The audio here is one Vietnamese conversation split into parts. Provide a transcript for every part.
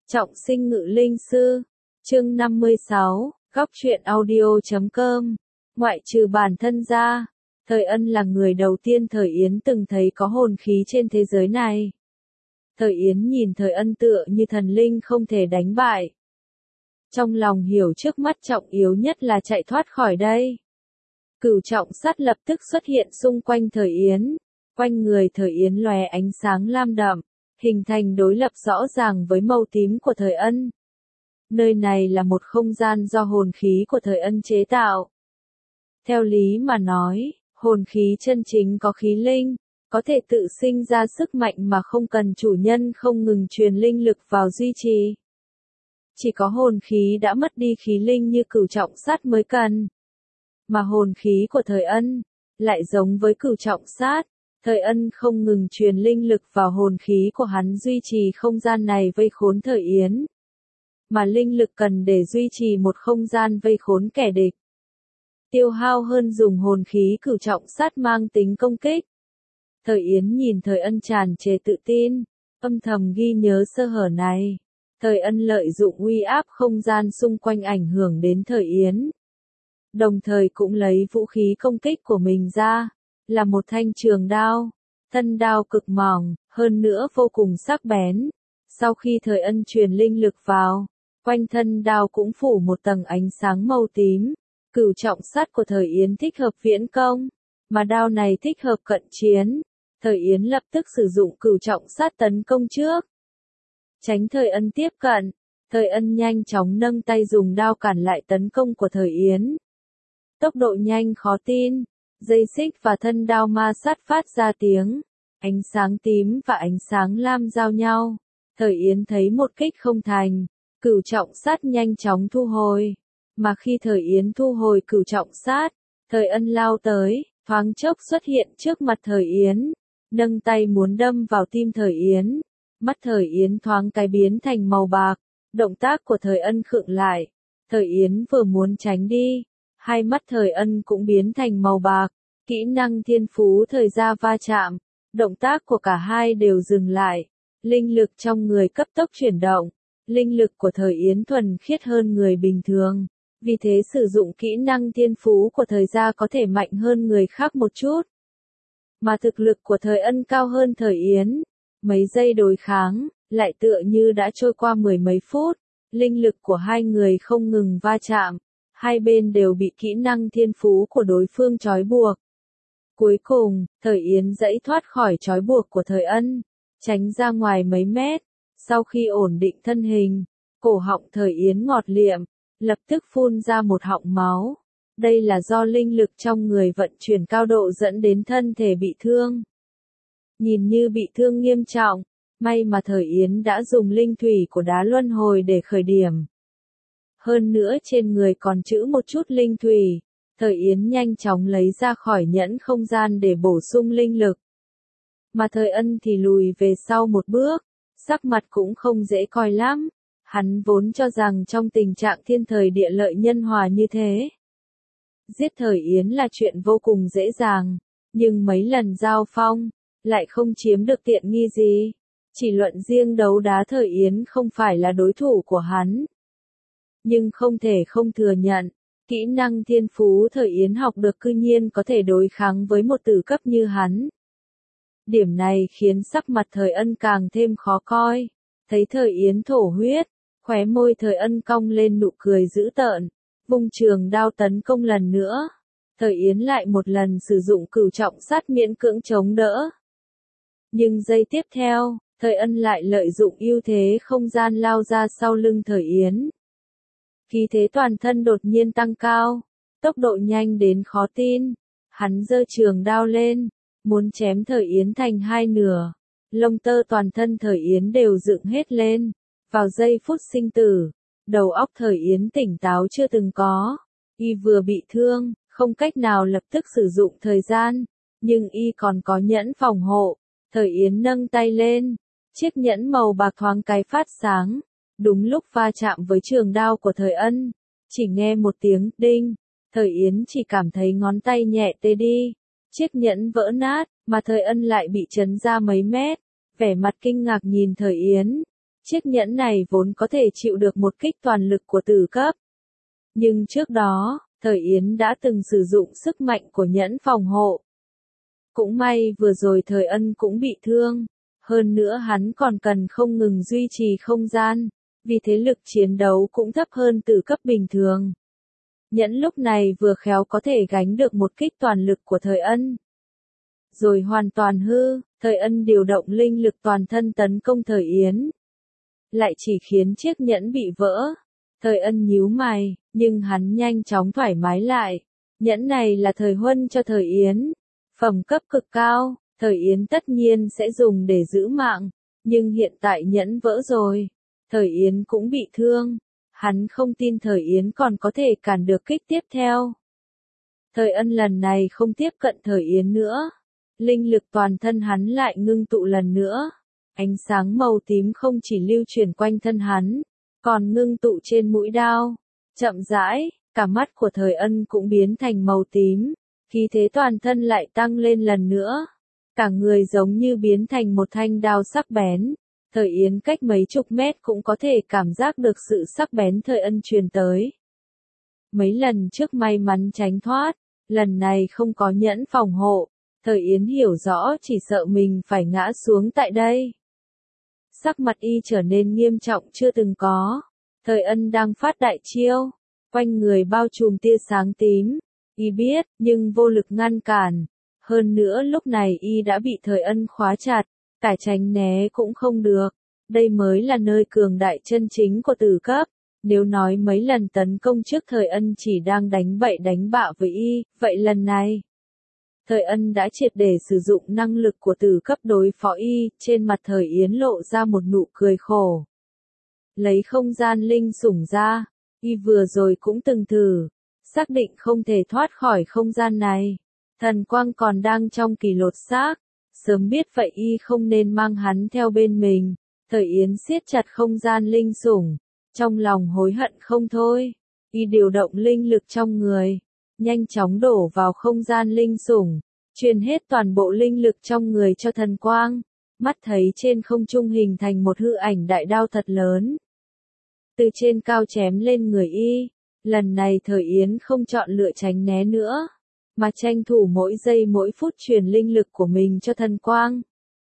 Trọng sinh ngự linh sư, chương 56, góc truyện audio.com, ngoại trừ bản thân ra, Thời Ân là người đầu tiên Thời Yến từng thấy có hồn khí trên thế giới này. Thời Yến nhìn Thời Ân tựa như thần linh không thể đánh bại. Trong lòng hiểu trước mắt trọng yếu nhất là chạy thoát khỏi đây. Cửu trọng sát lập tức xuất hiện xung quanh Thời Yến, quanh người Thời Yến lóe ánh sáng lam đậm, hình thành đối lập rõ ràng với màu tím của Thời Ân. Nơi này là một không gian do hồn khí của Thời Ân chế tạo. Theo lý mà nói, hồn khí chân chính có khí linh, có thể tự sinh ra sức mạnh mà không cần chủ nhân không ngừng truyền linh lực vào duy trì. Chỉ có hồn khí đã mất đi khí linh như cửu trọng sát mới cần. Mà hồn khí của Thời Ân, lại giống với cửu trọng sát, Thời Ân không ngừng truyền linh lực vào hồn khí của hắn duy trì không gian này vây khốn Thời Yến. Mà linh lực cần để duy trì một không gian vây khốn kẻ địch. Tiêu hao hơn dùng hồn khí cửu trọng sát mang tính công kích. Thời Yến nhìn Thời Ân tràn trề tự tin, âm thầm ghi nhớ sơ hở này. Thời Ân lợi dụng uy áp không gian xung quanh ảnh hưởng đến Thời Yến. Đồng thời cũng lấy vũ khí công kích của mình ra, là một thanh trường đao. Thân đao cực mỏng, hơn nữa vô cùng sắc bén. Sau khi Thời Ân truyền linh lực vào, quanh thân đao cũng phủ một tầng ánh sáng màu tím. Cửu trọng sát của Thời Yến thích hợp viễn công, mà đao này thích hợp cận chiến. Thời Yến lập tức sử dụng cửu trọng sát tấn công trước. Tránh Thời Ân tiếp cận, Thời Ân nhanh chóng nâng tay dùng đao cản lại tấn công của Thời Yến. Tốc độ nhanh khó tin, dây xích và thân đao ma sát phát ra tiếng. Ánh sáng tím và ánh sáng lam giao nhau. Thời Yến thấy một kích không thành, cửu trọng sát nhanh chóng thu hồi. Mà khi Thời Yến thu hồi cửu trọng sát, Thời Ân lao tới, thoáng chốc xuất hiện trước mặt Thời Yến, nâng tay muốn đâm vào tim Thời Yến. Mắt Thời Yến thoáng cái biến thành màu bạc, động tác của Thời Ân khựng lại. Thời Yến vừa muốn tránh đi, hai mắt Thời Ân cũng biến thành màu bạc, kỹ năng thiên phú thời gia va chạm, động tác của cả hai đều dừng lại. Linh lực trong người cấp tốc chuyển động, linh lực của Thời Yến thuần khiết hơn người bình thường. Vì thế sử dụng kỹ năng thiên phú của Thời gia có thể mạnh hơn người khác một chút. Mà thực lực của Thời Ân cao hơn Thời Yến. Mấy giây đối kháng, lại tựa như đã trôi qua mười mấy phút. Linh lực của hai người không ngừng va chạm. Hai bên đều bị kỹ năng thiên phú của đối phương trói buộc. Cuối cùng, Thời Yến giãy thoát khỏi trói buộc của Thời Ân, tránh ra ngoài mấy mét. Sau khi ổn định thân hình, cổ họng Thời Yến ngọt liệm, lập tức phun ra một họng máu. Đây là do linh lực trong người vận chuyển cao độ dẫn đến thân thể bị thương. Nhìn như bị thương nghiêm trọng, may mà Thời Yến đã dùng linh thủy của đá luân hồi để khởi điểm. Hơn nữa trên người còn trữ một chút linh thủy, Thời Yến nhanh chóng lấy ra khỏi nhẫn không gian để bổ sung linh lực. Mà Thời Ân thì lùi về sau một bước, sắc mặt cũng không dễ coi lắm. Hắn vốn cho rằng trong tình trạng thiên thời địa lợi nhân hòa như thế, giết Thời Yến là chuyện vô cùng dễ dàng, nhưng mấy lần giao phong, lại không chiếm được tiện nghi gì. Chỉ luận riêng đấu đá Thời Yến không phải là đối thủ của hắn. Nhưng không thể không thừa nhận, kỹ năng thiên phú Thời Yến học được cư nhiên có thể đối kháng với một tử cấp như hắn. Điểm này khiến sắc mặt Thời Ân càng thêm khó coi. Thấy Thời Yến thổ huyết, khóe môi Thời Ân cong lên nụ cười dữ tợn, vung trường đao tấn công lần nữa. Thời Yến lại một lần sử dụng cửu trọng sát miễn cưỡng chống đỡ. Nhưng giây tiếp theo, Thời Ân lại lợi dụng ưu thế không gian lao ra sau lưng Thời Yến. Khí thế toàn thân đột nhiên tăng cao, tốc độ nhanh đến khó tin. Hắn giơ trường đao lên, muốn chém Thời Yến thành hai nửa. Lông tơ toàn thân Thời Yến đều dựng hết lên. Vào giây phút sinh tử, đầu óc Thời Yến tỉnh táo chưa từng có. Y vừa bị thương, không cách nào lập tức sử dụng thời gian, nhưng y còn có nhẫn phòng hộ. Thời Yến nâng tay lên, chiếc nhẫn màu bạc thoáng cái phát sáng. Đúng lúc va chạm với trường đao của Thời Ân, chỉ nghe một tiếng đinh, Thời Yến chỉ cảm thấy ngón tay nhẹ tê đi. Chiếc nhẫn vỡ nát, mà Thời Ân lại bị chấn ra mấy mét. Vẻ mặt kinh ngạc nhìn Thời Yến. Chiếc nhẫn này vốn có thể chịu được một kích toàn lực của tử cấp. Nhưng trước đó, Thời Yến đã từng sử dụng sức mạnh của nhẫn phòng hộ. Cũng may vừa rồi Thời Ân cũng bị thương. Hơn nữa hắn còn cần không ngừng duy trì không gian, vì thế lực chiến đấu cũng thấp hơn tử cấp bình thường. Nhẫn lúc này vừa khéo có thể gánh được một kích toàn lực của Thời Ân. Rồi hoàn toàn hư, Thời Ân điều động linh lực toàn thân tấn công Thời Yến. Lại chỉ khiến chiếc nhẫn bị vỡ. Thời Ân nhíu mày, nhưng hắn nhanh chóng thoải mái lại. Nhẫn này là Thời Huân cho Thời Yến. Phẩm cấp cực cao, Thời Yến tất nhiên sẽ dùng để giữ mạng. Nhưng hiện tại nhẫn vỡ rồi. Thời Yến cũng bị thương. Hắn không tin Thời Yến còn có thể cản được kích tiếp theo. Thời Ân lần này không tiếp cận Thời Yến nữa. Linh lực toàn thân hắn lại ngưng tụ lần nữa. Ánh sáng màu tím không chỉ lưu chuyển quanh thân hắn, còn ngưng tụ trên mũi đao. Chậm rãi, cả mắt của Thời Ân cũng biến thành màu tím. Khí thế toàn thân lại tăng lên lần nữa. Cả người giống như biến thành một thanh đao sắc bén. Thời Yến cách mấy chục mét cũng có thể cảm giác được sự sắc bén Thời Ân truyền tới. Mấy lần trước may mắn tránh thoát, lần này không có nhẫn phòng hộ. Thời Yến hiểu rõ chỉ sợ mình phải ngã xuống tại đây. Sắc mặt y trở nên nghiêm trọng chưa từng có. Thời Ân đang phát đại chiêu, quanh người bao trùm tia sáng tím. Y biết, nhưng vô lực ngăn cản. Hơn nữa lúc này y đã bị Thời Ân khóa chặt, cải tránh né cũng không được. Đây mới là nơi cường đại chân chính của tử cấp. Nếu nói mấy lần tấn công trước Thời Ân chỉ đang đánh bậy đánh bạ với y, vậy lần này Thời Ân đã triệt để sử dụng năng lực của tử cấp đối phó y, trên mặt Thời Yến lộ ra một nụ cười khổ. Lấy không gian linh sủng ra, y vừa rồi cũng từng thử, xác định không thể thoát khỏi không gian này. Thần quang còn đang trong kỳ lột xác, sớm biết vậy y không nên mang hắn theo bên mình. Thời Yến siết chặt không gian linh sủng, trong lòng hối hận không thôi. Y điều động linh lực trong người, nhanh chóng đổ vào không gian linh sủng, truyền hết toàn bộ linh lực trong người cho thần quang. Mắt thấy trên không trung hình thành một hư ảnh đại đao thật lớn. Từ trên cao chém lên người y. Lần này Thời Yến không chọn lựa tránh né nữa, mà tranh thủ mỗi giây mỗi phút truyền linh lực của mình cho thần quang.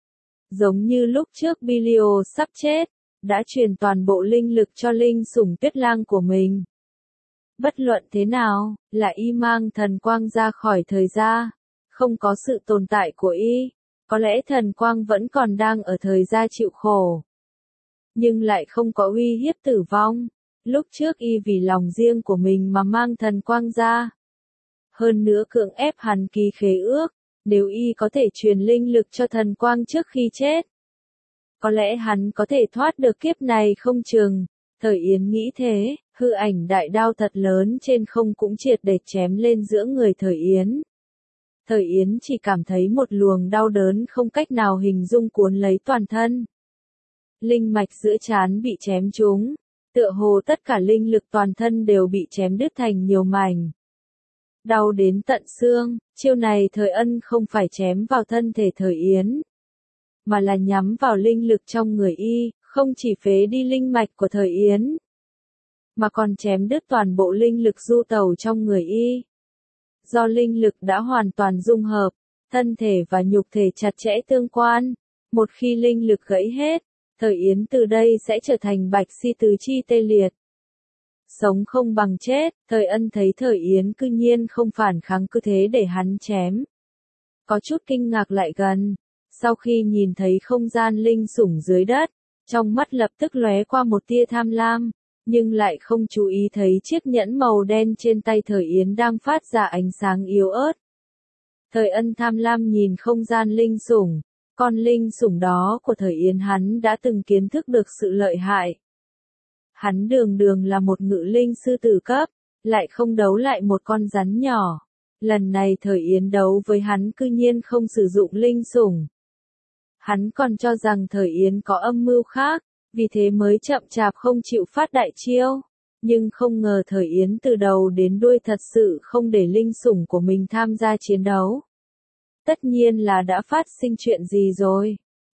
Giống như lúc trước Bilio sắp chết, đã truyền toàn bộ linh lực cho linh sủng Tuyết Lang của mình. Bất luận thế nào, là y mang thần quang ra khỏi thời gia, không có sự tồn tại của y, có lẽ thần quang vẫn còn đang ở thời gia chịu khổ. Nhưng lại không có uy hiếp tử vong. Lúc trước y vì lòng riêng của mình mà mang thần quang ra. Hơn nữa cưỡng ép hắn ký khế ước, nếu y có thể truyền linh lực cho thần quang trước khi chết, có lẽ hắn có thể thoát được kiếp này không chừng. Thời Yến nghĩ thế, hư ảnh đại đao thật lớn trên không cũng triệt để chém lên giữa người Thời Yến. Thời Yến chỉ cảm thấy một luồng đau đớn không cách nào hình dung cuốn lấy toàn thân. Linh mạch giữa trán bị chém trúng, tựa hồ tất cả linh lực toàn thân đều bị chém đứt thành nhiều mảnh. Đau đến tận xương, chiêu này Thời Ân không phải chém vào thân thể Thời Yến, mà là nhắm vào linh lực trong người y, không chỉ phế đi linh mạch của Thời Yến, mà còn chém đứt toàn bộ linh lực du tẩu trong người y. Do linh lực đã hoàn toàn dung hợp, thân thể và nhục thể chặt chẽ tương quan, một khi linh lực gãy hết, Thời Yến từ đây sẽ trở thành bạch si tứ chi tê liệt. Sống không bằng chết, Thời Ân thấy Thời Yến cư nhiên không phản kháng cứ thế để hắn chém. Có chút kinh ngạc lại gần, sau khi nhìn thấy không gian linh sủng dưới đất, trong mắt lập tức lóe qua một tia tham lam, nhưng lại không chú ý thấy chiếc nhẫn màu đen trên tay Thời Yến đang phát ra ánh sáng yếu ớt. Thời Ân tham lam nhìn không gian linh sủng, con linh sủng đó của Thời Yến hắn đã từng kiến thức được sự lợi hại. Hắn đường đường là một ngự linh sư tử cấp, lại không đấu lại một con rắn nhỏ. Lần này Thời Yến đấu với hắn cư nhiên không sử dụng linh sủng. Hắn còn cho rằng Thời Yến có âm mưu khác, vì thế mới chậm chạp không chịu phát đại chiêu. Nhưng không ngờ Thời Yến từ đầu đến đuôi thật sự không để linh sủng của mình tham gia chiến đấu. Tất nhiên là đã phát sinh chuyện gì rồi.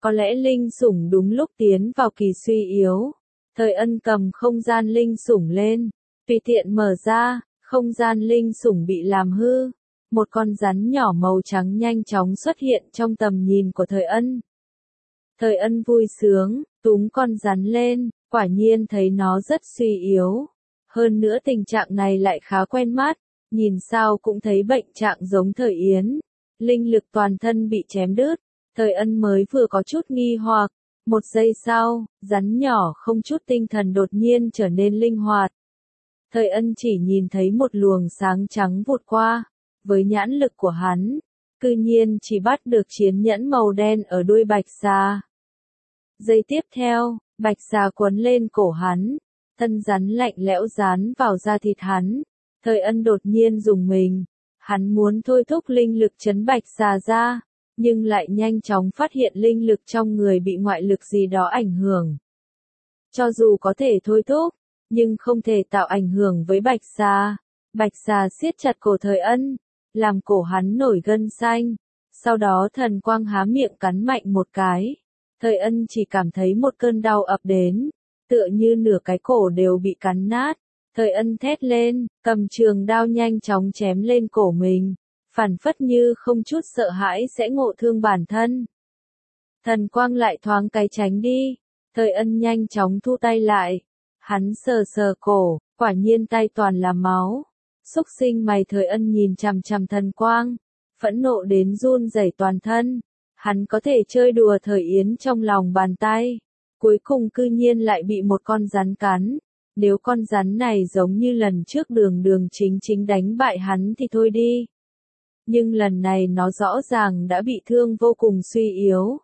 Có lẽ linh sủng đúng lúc tiến vào kỳ suy yếu. Thời Ân cầm không gian linh sủng lên, tùy tiện mở ra, không gian linh sủng bị làm hư. Một con rắn nhỏ màu trắng nhanh chóng xuất hiện trong tầm nhìn của Thời Ân. Thời Ân vui sướng, túm con rắn lên, quả nhiên thấy nó rất suy yếu. Hơn nữa tình trạng này lại khá quen mắt, nhìn sao cũng thấy bệnh trạng giống Thời Yến. Linh lực toàn thân bị chém đứt, Thời Ân mới vừa có chút nghi hoặc. Một giây sau, rắn nhỏ không chút tinh thần đột nhiên trở nên linh hoạt. Thời Ân chỉ nhìn thấy một luồng sáng trắng vụt qua, với nhãn lực của hắn, cư nhiên chỉ bắt được chiến nhẫn màu đen ở đuôi bạch xà. Giây tiếp theo, bạch xà quấn lên cổ hắn, thân rắn lạnh lẽo dán vào da thịt hắn. Thời Ân đột nhiên rùng mình, hắn muốn thôi thúc linh lực trấn bạch xà ra, nhưng lại nhanh chóng phát hiện linh lực trong người bị ngoại lực gì đó ảnh hưởng. Cho dù có thể thôi thúc, nhưng không thể tạo ảnh hưởng với bạch xà. Bạch xà siết chặt cổ Thời Ân, làm cổ hắn nổi gân xanh, sau đó thần quang há miệng cắn mạnh một cái. Thời Ân chỉ cảm thấy một cơn đau ập đến, tựa như nửa cái cổ đều bị cắn nát. Thời Ân thét lên, cầm trường đao nhanh chóng chém lên cổ mình, phản phất như không chút sợ hãi sẽ ngộ thương bản thân. Thần quang lại thoáng cái tránh đi, Thời Ân nhanh chóng thu tay lại. Hắn sờ sờ cổ, quả nhiên tay toàn là máu. Xúc sinh mày, Thời Ân nhìn chằm chằm thần quang, phẫn nộ đến run rẩy toàn thân. Hắn có thể chơi đùa Thời Yến trong lòng bàn tay, cuối cùng cư nhiên lại bị một con rắn cắn. Nếu con rắn này giống như lần trước Đường Chính Chính đánh bại hắn thì thôi đi. Nhưng lần này nó rõ ràng đã bị thương vô cùng suy yếu,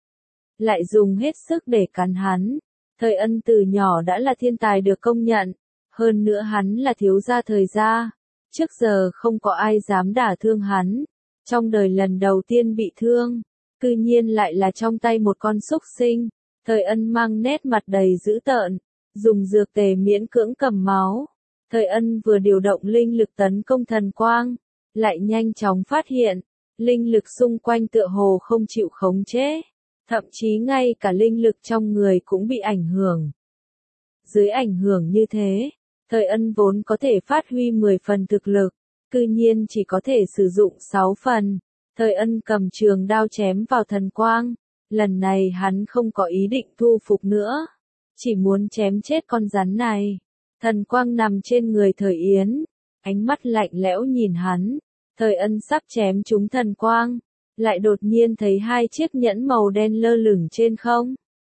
lại dùng hết sức để cắn hắn. Thời Ân từ nhỏ đã là thiên tài được công nhận, hơn nữa hắn là thiếu gia Thời gia, trước giờ không có ai dám đả thương hắn. Trong đời lần đầu tiên bị thương, cư nhiên lại là trong tay một con súc sinh. Thời Ân mang nét mặt đầy dữ tợn, dùng dược tề miễn cưỡng cầm máu. Thời Ân vừa điều động linh lực tấn công thần quang, lại nhanh chóng phát hiện, linh lực xung quanh tựa hồ không chịu khống chế, thậm chí ngay cả linh lực trong người cũng bị ảnh hưởng. Dưới ảnh hưởng như thế, Thời Ân vốn có thể phát huy 10 phần thực lực, cư nhiên chỉ có thể sử dụng 6 phần. Thời Ân cầm trường đao chém vào thần quang, lần này hắn không có ý định thu phục nữa, chỉ muốn chém chết con rắn này. Thần quang nằm trên người Thời Yến, ánh mắt lạnh lẽo nhìn hắn. Thời Ân sắp chém trúng thần quang, lại đột nhiên thấy hai chiếc nhẫn màu đen lơ lửng trên không.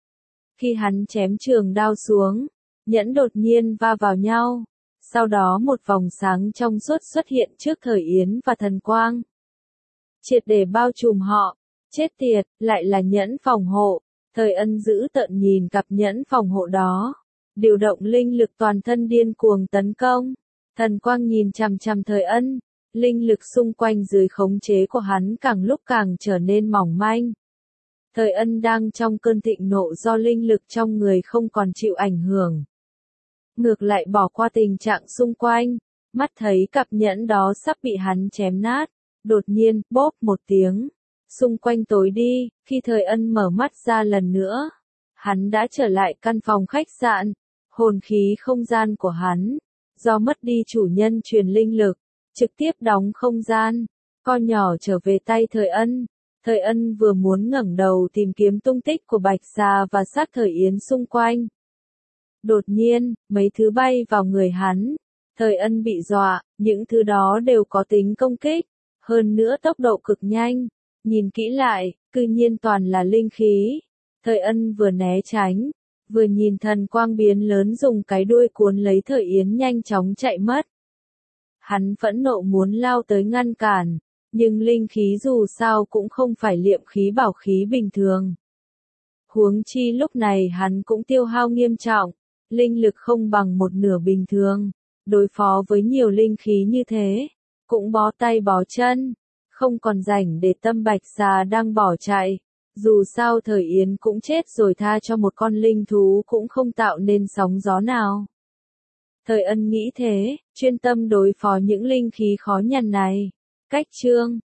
Khi hắn chém trường đao xuống, nhẫn đột nhiên va vào nhau, sau đó một vòng sáng trong suốt xuất hiện trước Thời Yến và thần quang, triệt để bao trùm họ. Chết tiệt, lại là nhẫn phòng hộ. Thời Ân dữ tợn nhìn cặp nhẫn phòng hộ đó, điều động linh lực toàn thân điên cuồng tấn công. Thần quang nhìn chằm chằm Thời Ân, linh lực xung quanh dưới khống chế của hắn càng lúc càng trở nên mỏng manh. Thời Ân đang trong cơn thịnh nộ do linh lực trong người không còn chịu ảnh hưởng, ngược lại bỏ qua tình trạng xung quanh, mắt thấy cặp nhẫn đó sắp bị hắn chém nát. Đột nhiên, bốp một tiếng, xung quanh tối đi. Khi Thời Ân mở mắt ra lần nữa, hắn đã trở lại căn phòng khách sạn. Hồn khí không gian của hắn, do mất đi chủ nhân truyền linh lực, trực tiếp đóng không gian, con nhỏ trở về tay Thời Ân. Thời Ân vừa muốn ngẩng đầu tìm kiếm tung tích của bạch xà và xác Thời Yến xung quanh. Đột nhiên, mấy thứ bay vào người hắn. Thời Ân bị dọa, những thứ đó đều có tính công kích, hơn nữa tốc độ cực nhanh. Nhìn kỹ lại, cư nhiên toàn là linh khí. Thời Ân vừa né tránh, vừa nhìn thần quang biến lớn dùng cái đuôi cuốn lấy Thời Yến nhanh chóng chạy mất. Hắn phẫn nộ muốn lao tới ngăn cản, nhưng linh khí dù sao cũng không phải liệm khí bảo khí bình thường. Huống chi lúc này hắn cũng tiêu hao nghiêm trọng, linh lực không bằng một nửa bình thường, đối phó với nhiều linh khí như thế, cũng bó tay bó chân, không còn rảnh để tâm bạch xà đang bỏ chạy. Dù sao Thời Yến cũng chết rồi, tha cho một con linh thú cũng không tạo nên sóng gió nào. Thời Ân nghĩ thế, chuyên tâm đối phó những linh khí khó nhằn này. Cách chương